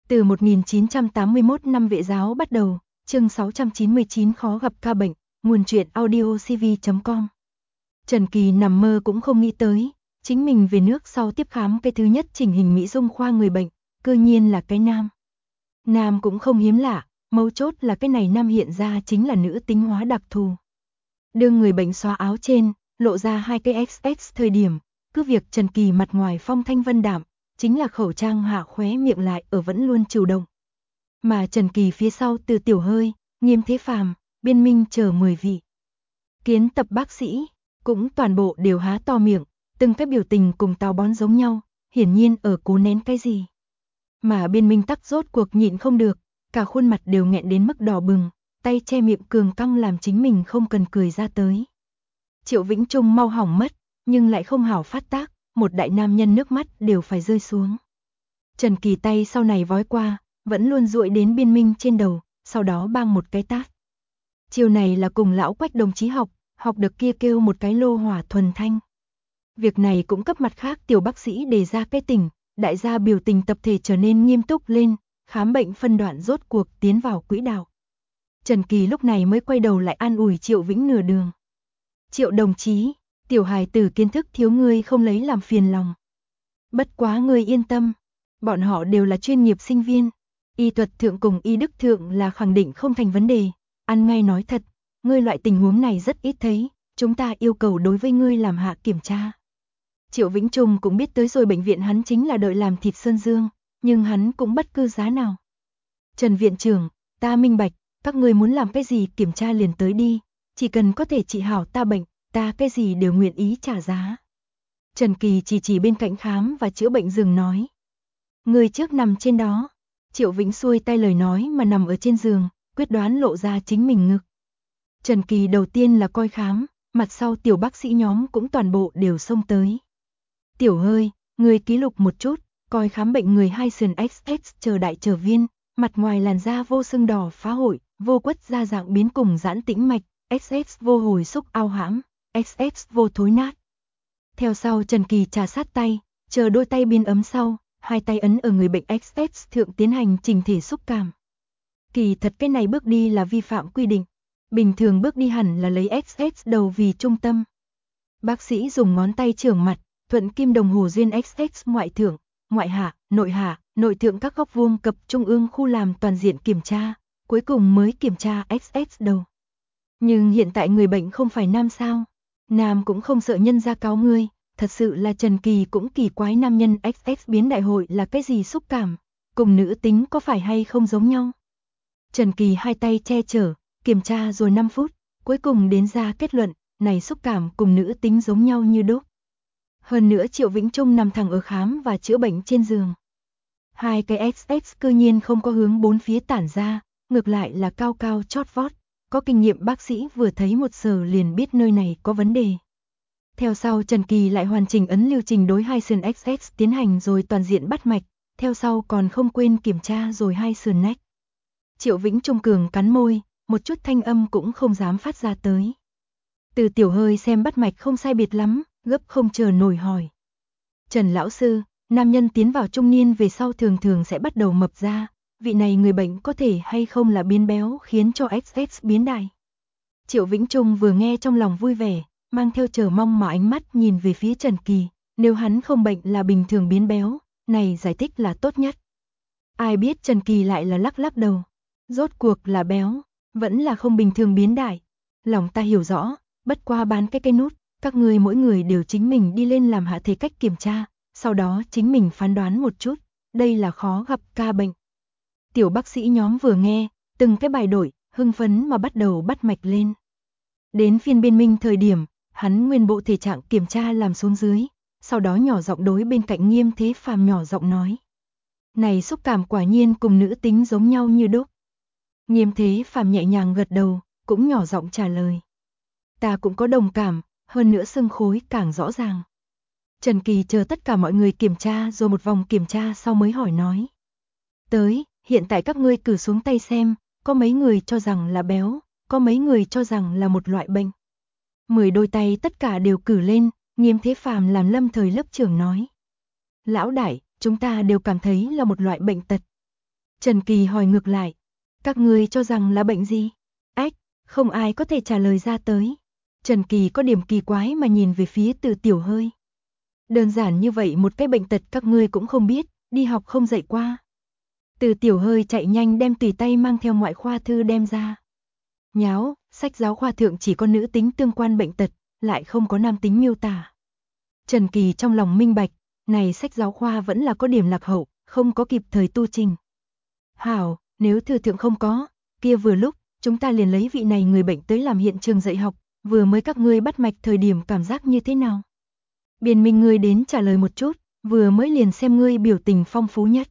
Từ 1981 năm vệ giáo bắt đầu, chương 699 khó gặp ca bệnh, nguồn truyện audiocv.com. Trần Kỳ nằm mơ cũng không nghĩ tới, chính mình về nước sau tiếp khám cái thứ nhất chỉnh hình mỹ dung khoa người bệnh, cư nhiên là cái nam. Nam cũng không hiếm lạ, mấu chốt là cái này nam hiện ra chính là nữ tính hóa đặc thù. Đương người bệnh xóa áo trên, lộ ra hai cái XX thời điểm, cứ việc Trần Kỳ mặt ngoài phong thanh vân đạm, chính là khẩu trang hạ khóe miệng lại ở vẫn luôn chủ động. Mà Trần Kỳ phía sau Từ Tiểu Hơi, Nghiêm Thế Phàm, Biên Minh chờ 10 vị kiến tập bác sĩ, cũng toàn bộ đều há to miệng, từng cái biểu tình cùng táo bón giống nhau, hiển nhiên ở cố nén cái gì. Mà Biên Minh tắc rốt cuộc nhịn không được, cả khuôn mặt đều nghẹn đến mức đỏ bừng, tay che miệng cường căng làm chính mình không cần cười ra tới. Triệu Vĩnh Trung mau hỏng mất, nhưng lại không hảo phát tác, một đại nam nhân nước mắt đều phải rơi xuống. Trần Kỳ tay sau này vói qua, vẫn luôn duỗi đến Biên Minh trên đầu, sau đó bang một cái tát. Chiều này là cùng lão Quách đồng chí học được kia kêu một cái lô hỏa thuần thanh. Việc này cũng cấp mặt khác tiểu bác sĩ đề ra cái tình, đại gia biểu tình tập thể trở nên nghiêm túc lên, khám bệnh phân đoạn rốt cuộc tiến vào quỹ đạo. Trần Kỳ lúc này mới quay đầu lại an ủi Triệu Vĩnh nửa đường. Triệu đồng chí, tiểu hài tử kiến thức thiếu ngươi không lấy làm phiền lòng. Bất quá ngươi yên tâm, bọn họ đều là chuyên nghiệp sinh viên, y thuật thượng cùng y đức thượng là khẳng định không thành vấn đề. Ăn ngay nói thật, ngươi loại tình huống này rất ít thấy, chúng ta yêu cầu đối với ngươi làm hạ kiểm tra. Triệu Vĩnh Trung cũng biết tới rồi bệnh viện hắn chính là đợi làm thịt Sơn Dương, nhưng hắn cũng bất cứ giá nào. Trần viện trưởng, ta minh bạch, các ngươi muốn làm cái gì kiểm tra liền tới đi, chỉ cần có thể trị hảo ta bệnh, ta cái gì đều nguyện ý trả giá. Trần Kỳ chỉ bên cạnh khám và chữa bệnh giường nói. Người trước nằm trên đó. Triệu Vĩnh xuôi tay lời nói mà nằm ở trên giường, quyết đoán lộ ra chính mình ngực. Trần Kỳ đầu tiên là coi khám, mặt sau tiểu bác sĩ nhóm cũng toàn bộ đều xông tới. Tiểu Hơi, người ký lục một chút, coi khám bệnh người hai sườn XX chờ đại trở viên, mặt ngoài làn da vô sưng đỏ phá hội, vô quất da dạng biến cùng giãn tĩnh mạch, XX vô hồi xúc ao hãm, XX vô thối nát. Theo sau Trần Kỳ trà sát tay, chờ đôi tay biên ấm sau, hai tay ấn ở người bệnh XX thượng tiến hành chỉnh thể xúc cảm. Kỳ thật cái này bước đi là vi phạm quy định, bình thường bước đi hẳn là lấy XX đầu vì trung tâm. Bác sĩ dùng ngón tay chưởng mặt, thuận kim đồng hồ duyên XX ngoại thượng, ngoại hạ, nội thượng các góc vuông cập trung ương khu làm toàn diện kiểm tra, cuối cùng mới kiểm tra XX đầu. Nhưng hiện tại người bệnh không phải nam sao? Nam cũng không sợ nhân ra cáo ngươi, thật sự là Trần Kỳ cũng kỳ quái nam nhân XX biến đại hội là cái gì xúc cảm, cùng nữ tính có phải hay không giống nhau. Trần Kỳ hai tay che chở, kiểm tra rồi 5 phút, cuối cùng đến ra kết luận, này xúc cảm cùng nữ tính giống nhau như đúc. Hơn nữa Triệu Vĩnh Trung nằm thẳng ở khám và chữa bệnh trên giường. Hai cái XX cư nhiên không có hướng bốn phía tản ra, ngược lại là cao cao chót vót. Có kinh nghiệm bác sĩ vừa thấy một sờ liền biết nơi này có vấn đề. Theo sau Trần Kỳ lại hoàn chỉnh ấn lưu trình đối hai sườn XX tiến hành rồi toàn diện bắt mạch, theo sau còn không quên kiểm tra rồi hai sườn nách. Triệu Vĩnh Trung cường cắn môi, một chút thanh âm cũng không dám phát ra tới. Từ Tiểu Hơi xem bắt mạch không sai biệt lắm, gấp không chờ nổi hỏi. Trần lão sư, nam nhân tiến vào trung niên về sau thường sẽ bắt đầu mập ra, vị này người bệnh có thể hay không là biến béo khiến cho XX biến đại. Triệu Vĩnh Trung vừa nghe trong lòng vui vẻ, mang theo chờ mong mà ánh mắt nhìn về phía Trần Kỳ, nếu hắn không bệnh là bình thường biến béo, này giải thích là tốt nhất. Ai biết Trần Kỳ lại là lắc đầu, rốt cuộc là béo, vẫn là không bình thường biến đại. Lòng ta hiểu rõ, bất qua bán cái cây nút, các ngươi mỗi người đều chính mình đi lên làm hạ thể cách kiểm tra, sau đó chính mình phán đoán một chút, đây là khó gặp ca bệnh. Tiểu bác sĩ nhóm vừa nghe, từng cái bài đổi, hưng phấn mà bắt đầu bắt mạch lên. Đến phiên Biên Minh thời điểm, hắn nguyên bộ thể trạng kiểm tra làm xuống dưới, sau đó nhỏ giọng đối bên cạnh Nghiêm Thế Phàm nhỏ giọng nói. Này xúc cảm quả nhiên cùng nữ tính giống nhau như đúc. Nghiêm Thế Phàm nhẹ nhàng gật đầu, cũng nhỏ giọng trả lời. Ta cũng có đồng cảm, hơn nữa xương khối càng rõ ràng. Trần Kỳ chờ tất cả mọi người kiểm tra rồi một vòng kiểm tra sau mới hỏi nói. Tới, hiện tại các ngươi cử xuống tay xem, có mấy người cho rằng là béo, có mấy người cho rằng là một loại bệnh. 10 đôi tay tất cả đều cử lên, Nghiêm Thế Phàm làm lâm thời lớp trưởng nói. Lão đại, chúng ta đều cảm thấy là một loại bệnh tật. Trần Kỳ hỏi ngược lại, các ngươi cho rằng là bệnh gì? Ách, không ai có thể trả lời ra tới. Trần Kỳ có điểm kỳ quái mà nhìn về phía Từ Tiểu Hơi. Đơn giản như vậy một cái bệnh tật các ngươi cũng không biết, đi học không dạy qua. Từ Tiểu Hơi chạy nhanh đem tùy tay mang theo ngoại khoa thư đem ra. Nháo, sách giáo khoa thượng chỉ có nữ tính tương quan bệnh tật, lại không có nam tính miêu tả. Trần Kỳ trong lòng minh bạch, này sách giáo khoa vẫn là có điểm lạc hậu, không có kịp thời tu trình. Hảo, nếu thư thượng không có, kia vừa lúc, chúng ta liền lấy vị này người bệnh tới làm hiện trường dạy học, vừa mới các ngươi bắt mạch thời điểm cảm giác như thế nào? Biên Minh ngươi đến trả lời một chút, vừa mới liền xem ngươi biểu tình phong phú nhất.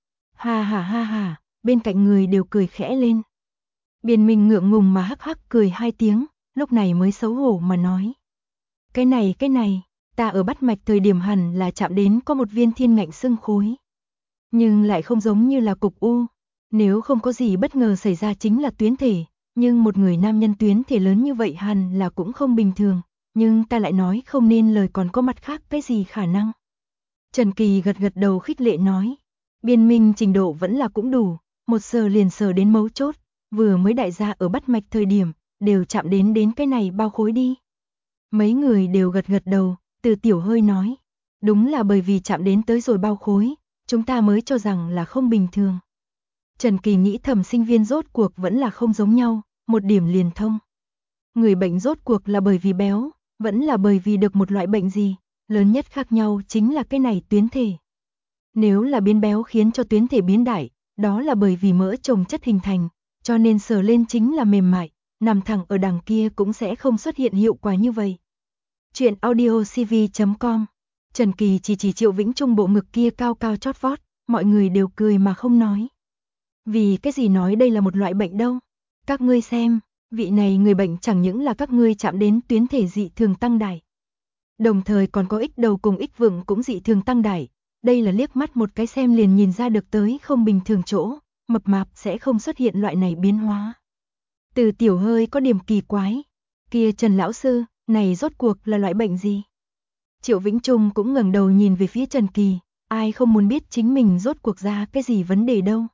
Ha ha, bên cạnh người đều cười khẽ lên. Biên Minh ngượng ngùng mà hắc hắc cười 2 tiếng, lúc này mới xấu hổ mà nói. Cái này, ta ở bắt mạch thời điểm hẳn là chạm đến có một viên thiên ngạnh xương khối. Nhưng lại không giống như là cục u, nếu không có gì bất ngờ xảy ra chính là tuyến thể, nhưng một người nam nhân tuyến thể lớn như vậy hẳn là cũng không bình thường, nhưng ta lại nói không nên lời còn có mặt khác cái gì khả năng. Trần Kỳ gật gật đầu khích lệ nói, Biên Minh trình độ vẫn là cũng đủ, một sờ liền sờ đến mấu chốt, vừa mới đại gia ở bắt mạch thời điểm, đều chạm đến cái này bao khối đi. Mấy người đều gật gật đầu, Từ Tiểu Hơi nói, đúng là bởi vì chạm đến tới rồi bao khối, chúng ta mới cho rằng là không bình thường. Trần Kỳ nghĩ thầm sinh viên rốt cuộc vẫn là không giống nhau, một điểm liền thông. Người bệnh rốt cuộc là bởi vì béo, vẫn là bởi vì được một loại bệnh gì, lớn nhất khác nhau chính là cái này tuyến thể. Nếu là biến béo khiến cho tuyến thể biến đại, đó là bởi vì mỡ chồng chất hình thành, cho nên sờ lên chính là mềm mại, nằm thẳng ở đằng kia cũng sẽ không xuất hiện hiệu quả như vậy. Chuyện audiocv.com. Trần Kỳ chỉ Triệu Vĩnh Trung bộ ngực kia cao cao chót vót, mọi người đều cười mà không nói. Vì cái gì nói đây là một loại bệnh đâu? Các ngươi xem, vị này người bệnh chẳng những là các ngươi chạm đến tuyến thể dị thường tăng đại. Đồng thời còn có ích đầu cùng ích vựng cũng dị thường tăng đại. Đây là liếc mắt một cái xem liền nhìn ra được tới không bình thường chỗ, mập mạp sẽ không xuất hiện loại này biến hóa. Từ Tiểu Hơi có điểm kỳ quái. Kia Trần lão sư, này rốt cuộc là loại bệnh gì? Triệu Vĩnh Trung cũng ngẩng đầu nhìn về phía Trần Kỳ, ai không muốn biết chính mình rốt cuộc ra cái gì vấn đề đâu.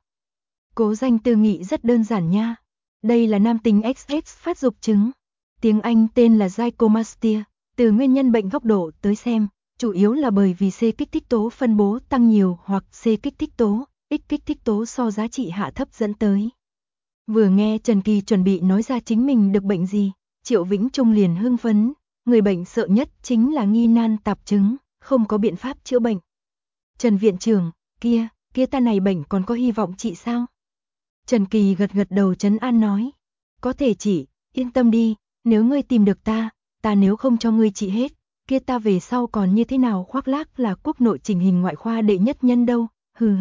Cố Danh Tư nghị rất đơn giản nha. Đây là nam tính XX phát dục chứng. Tiếng Anh tên là gynecomastia. Từ nguyên nhân bệnh góc độ tới xem, chủ yếu là bởi vì C kích thích tố phân bố tăng nhiều hoặc C kích thích tố, X kích thích tố so giá trị hạ thấp dẫn tới. Vừa nghe Trần Kỳ chuẩn bị nói ra chính mình được bệnh gì, Triệu Vĩnh Trung liền hưng phấn, người bệnh sợ nhất chính là nghi nan tạp chứng, không có biện pháp chữa bệnh. Trần viện trưởng, kia ta này bệnh còn có hy vọng trị sao? Trần Kỳ gật gật đầu trấn an nói, có thể trị, yên tâm đi, nếu ngươi tìm được ta nếu không cho ngươi trị hết, kia ta về sau còn như thế nào khoác lác là quốc nội chỉnh hình ngoại khoa đệ nhất nhân đâu, hừ.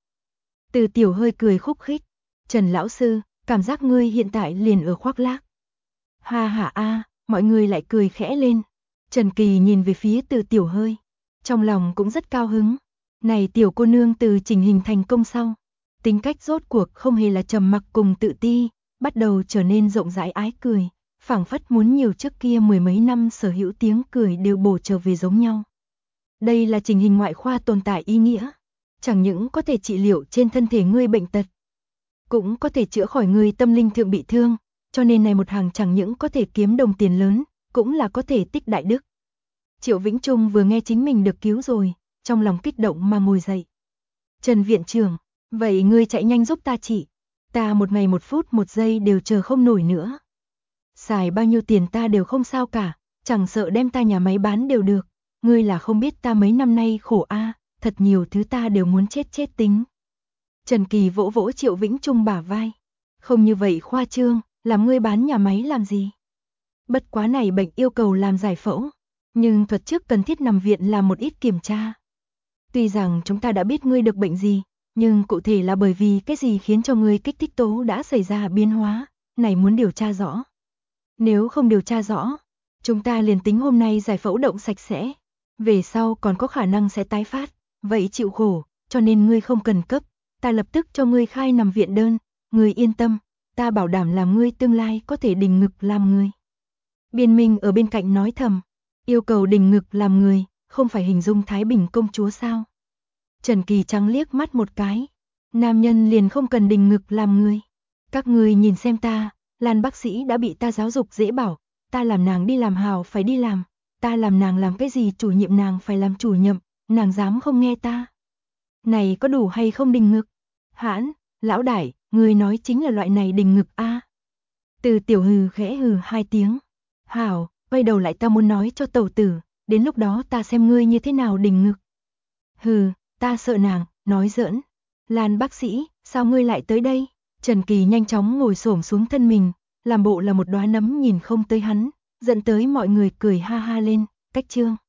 Từ Tiểu Hơi cười khúc khích, Trần lão sư, cảm giác ngươi hiện tại liền ở khoác lác. Ha ha a, mọi người lại cười khẽ lên. Trần Kỳ nhìn về phía Từ Tiểu Hơi, trong lòng cũng rất cao hứng. Này tiểu cô nương từ chỉnh hình thành công sau, tính cách rốt cuộc không hề là trầm mặc cùng tự ti, bắt đầu trở nên rộng rãi ái cười, phảng phất muốn nhiều trước kia mười mấy năm sở hữu tiếng cười đều bổ trở về giống nhau. Đây là chỉnh hình ngoại khoa tồn tại ý nghĩa, chẳng những có thể trị liệu trên thân thể ngươi bệnh tật, cũng có thể chữa khỏi ngươi tâm linh thượng bị thương, cho nên này một hàng chẳng những có thể kiếm đồng tiền lớn, cũng là có thể tích đại đức. Triệu Vĩnh Trung vừa nghe chính mình được cứu rồi, trong lòng kích động mà ngồi dậy. Trần viện trưởng, vậy ngươi chạy nhanh giúp ta trị, ta một ngày 1 phút 1 giây đều chờ không nổi nữa. Xài bao nhiêu tiền ta đều không sao cả, chẳng sợ đem ta nhà máy bán đều được, ngươi là không biết ta mấy năm nay khổ a, thật nhiều thứ ta đều muốn chết tính. Trần Kỳ vỗ vỗ Triệu Vĩnh Trung bả vai, không như vậy khoa trương, làm ngươi bán nhà máy làm gì? Bất quá này bệnh yêu cầu làm giải phẫu, nhưng thuật trước cần thiết nằm viện làm một ít kiểm tra. Tuy rằng chúng ta đã biết ngươi được bệnh gì, nhưng cụ thể là bởi vì cái gì khiến cho ngươi kích thích tố đã xảy ra biến hóa, này muốn điều tra rõ. Nếu không điều tra rõ, chúng ta liền tính hôm nay giải phẫu động sạch sẽ, về sau còn có khả năng sẽ tái phát, vậy chịu khổ, cho nên ngươi không cần cấp, ta lập tức cho ngươi khai nằm viện đơn, ngươi yên tâm, ta bảo đảm làm ngươi tương lai có thể đình ngực làm người. Biên Minh ở bên cạnh nói thầm, yêu cầu đình ngực làm người, không phải hình dung Thái Bình công chúa sao? Trần Kỳ trắng liếc mắt một cái, Nam nhân liền không cần đình ngực làm người. Các người nhìn xem ta, Lan bác sĩ đã bị ta giáo dục dễ bảo, ta làm nàng đi làm hào phải đi làm, ta làm nàng làm cái gì chủ nhiệm nàng phải làm chủ nhiệm, nàng dám không nghe ta. Này có đủ hay không đình ngực? Hãn, lão đại, người nói chính là loại này đình ngực a. Từ tiểu hừ khẽ hừ 2 tiếng. Hảo, quay đầu lại ta muốn nói cho tẩu tử, đến lúc đó ta xem ngươi như thế nào đình ngực. Hừ, ta sợ nàng, nói giỡn. Lan bác sĩ, sao ngươi lại tới đây? Trần Kỳ nhanh chóng ngồi xổm xuống thân mình, làm bộ là một đóa nấm nhìn không tới hắn, dẫn tới mọi người cười ha ha lên, cách chương.